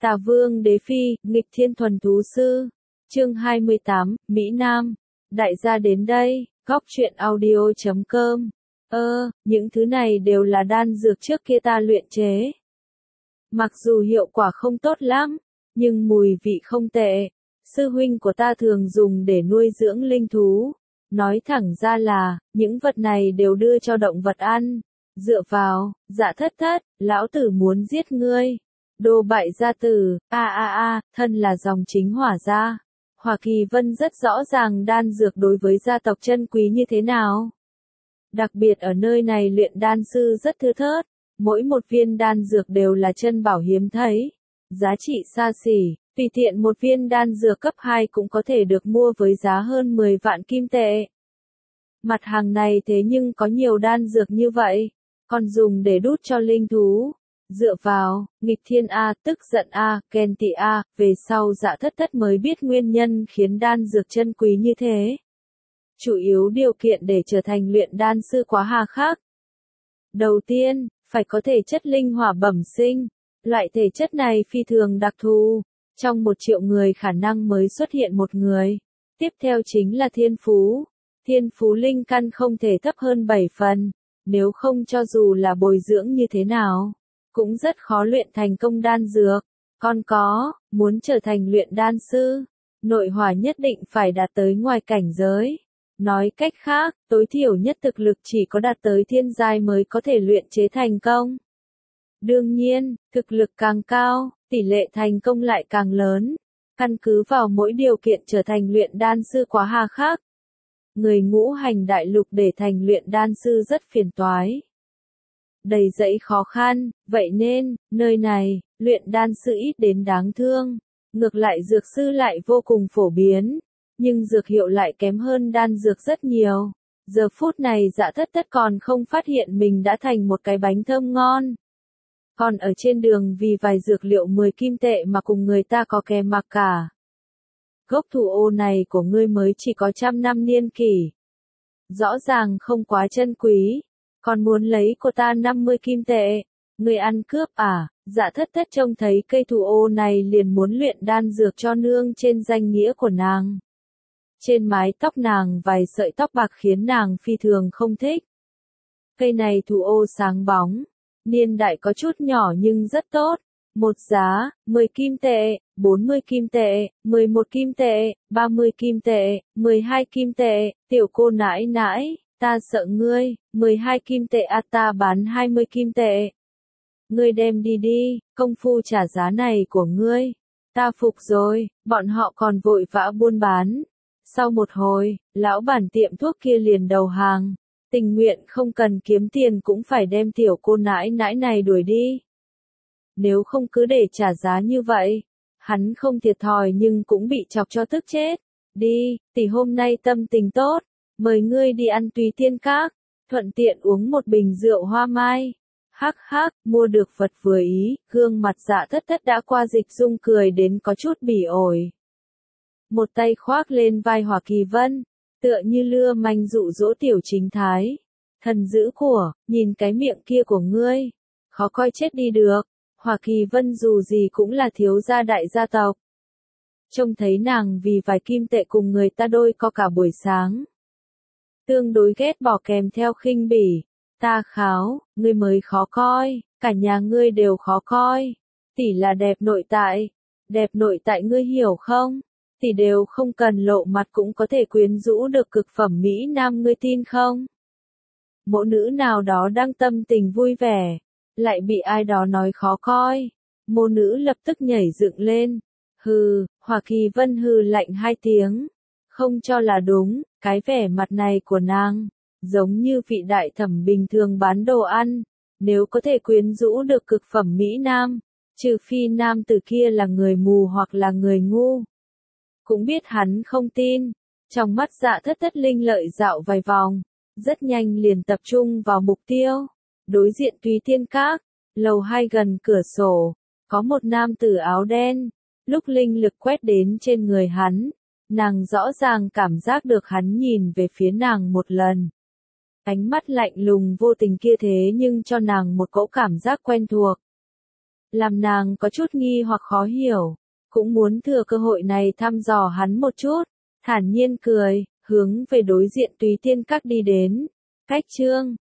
Tà Vương Đế Phi, nghịch thiên thuần thú sư. Chương 28, Mỹ Nam. Đại gia đến đây, góc truyện audio.com. Những thứ này đều là đan dược trước kia ta luyện chế. Mặc dù hiệu quả không tốt lắm, nhưng mùi vị không tệ. Sư huynh của ta thường dùng để nuôi dưỡng linh thú. Nói thẳng ra là, những vật này đều đưa cho động vật ăn. Dựa vào, Dạ Thất Thất, lão tử muốn giết ngươi. Đồ bại gia tử, thân là dòng chính Hỏa gia. Hỏa Kỳ Vân rất rõ ràng đan dược đối với gia tộc chân quý như thế nào. Đặc biệt ở nơi này luyện đan sư rất thưa thớt, mỗi một viên đan dược đều là chân bảo hiếm thấy. Giá trị xa xỉ, tùy tiện một viên đan dược cấp 2 cũng có thể được mua với giá hơn 10 vạn kim tệ. Mặt hàng này thế nhưng có nhiều đan dược như vậy, còn dùng để đút cho linh thú. Dựa vào, nghịch thiên A, tức giận A, ghen tị A, về sau Dạ Thất Thất mới biết nguyên nhân khiến đan dược chân quý như thế. Chủ yếu điều kiện để trở thành luyện đan sư quá hà khắc. Đầu tiên, phải có thể chất linh hỏa bẩm sinh. Loại thể chất này phi thường đặc thù, trong 1 triệu người khả năng mới xuất hiện một người. Tiếp theo chính là thiên phú. Thiên phú linh căn không thể thấp hơn 7 phần, nếu không cho dù là bồi dưỡng như thế nào, cũng rất khó luyện thành công đan dược. Còn có, muốn trở thành luyện đan sư, nội hỏa nhất định phải đạt tới ngoài cảnh giới. Nói cách khác, tối thiểu nhất thực lực chỉ có đạt tới thiên giai mới có thể luyện chế thành công. Đương nhiên, thực lực càng cao, tỷ lệ thành công lại càng lớn. Căn cứ vào mỗi điều kiện trở thành luyện đan sư quá hà khắc. Người ngũ hành đại lục để thành luyện đan sư rất phiền toái. Đầy dẫy khó khăn, vậy nên, nơi này, luyện đan sư ít đến đáng thương. Ngược lại dược sư lại vô cùng phổ biến, nhưng dược hiệu lại kém hơn đan dược rất nhiều. Giờ phút này Dạ Thất Thất còn không phát hiện mình đã thành một cái bánh thơm ngon. Còn ở trên đường vì vài dược liệu 10 kim tệ mà cùng người ta có kè mặc cả. Gốc thủ ô này của ngươi mới chỉ có 100 năm niên kỷ. Rõ ràng không quá chân quý. Còn muốn lấy của ta 50 kim tệ. Ngươi ăn cướp à? Dạ Thất Thất trông thấy cây thủ ô này liền muốn luyện đan dược cho nương trên danh nghĩa của nàng. Trên mái tóc nàng vài sợi tóc bạc khiến nàng phi thường không thích. Cây này thủ ô sáng bóng. Niên đại có chút nhỏ nhưng rất tốt. Một giá, 10 kim tệ, 40 kim tệ, 11 kim tệ, 30 kim tệ, 12 kim tệ, tiểu cô nãi nãi, ta sợ ngươi, 12 kim tệ ta bán 20 kim tệ. Ngươi đem đi đi, công phu trả giá này của ngươi. Ta phục rồi, bọn họ còn vội vã buôn bán. Sau một hồi, lão bản tiệm thuốc kia liền đầu hàng. Tình nguyện không cần kiếm tiền cũng phải đem tiểu cô nãi nãi này đuổi đi. Nếu không cứ để trả giá như vậy, hắn không thiệt thòi nhưng cũng bị chọc cho tức chết. Đi, tỷ hôm nay tâm tình tốt, mời ngươi đi ăn Tùy Tiên Các, thuận tiện uống một bình rượu hoa mai. Hắc hắc, mua được vật vừa ý, gương mặt Dạ Thất Thất đã qua dịch dung cười đến có chút bỉ ổi. Một tay khoác lên vai Hỏa Kỳ Vân, tựa như lưa manh dụ dỗ tiểu chính thái. Thần dữ của, nhìn cái miệng kia của ngươi, khó coi chết đi được. Hỏa Kỳ Vân dù gì cũng là thiếu gia đại gia tộc. Trông thấy nàng vì vài kim tệ cùng người ta đôi co cả buổi sáng. Tương đối ghét bỏ kèm theo khinh bỉ. Ta kháo, ngươi mới khó coi, cả nhà ngươi đều khó coi. Tỷ là đẹp nội tại ngươi hiểu không? Tỷ đều không cần lộ mặt cũng có thể quyến rũ được cực phẩm Mỹ Nam ngươi tin không? Mẫu nữ nào đó đang tâm tình vui vẻ, lại bị ai đó nói khó coi. Mô nữ lập tức nhảy dựng lên. Hừ, Hỏa Kỳ Vân hừ lạnh 2 tiếng. Không cho là đúng, cái vẻ mặt này của nàng, giống như vị đại thẩm bình thường bán đồ ăn. Nếu có thể quyến rũ được cực phẩm Mỹ Nam, trừ phi nam tử kia là người mù hoặc là người ngu. Cũng biết hắn không tin. Trong mắt Dạ Thất Thất linh lợi dạo vài vòng, rất nhanh liền tập trung vào mục tiêu. Đối diện Tùy Tiên Các, lầu 2 gần cửa sổ, có một nam tử áo đen. Lúc linh lực quét đến trên người hắn, nàng rõ ràng cảm giác được hắn nhìn về phía nàng một lần. Ánh mắt lạnh lùng vô tình kia thế nhưng cho nàng một cỗ cảm giác quen thuộc. làm nàng có chút nghi hoặc khó hiểu, cũng muốn thừa cơ hội này thăm dò hắn một chút, thản nhiên cười, hướng về đối diện Túy Tiên Các đi đến. Cách Chương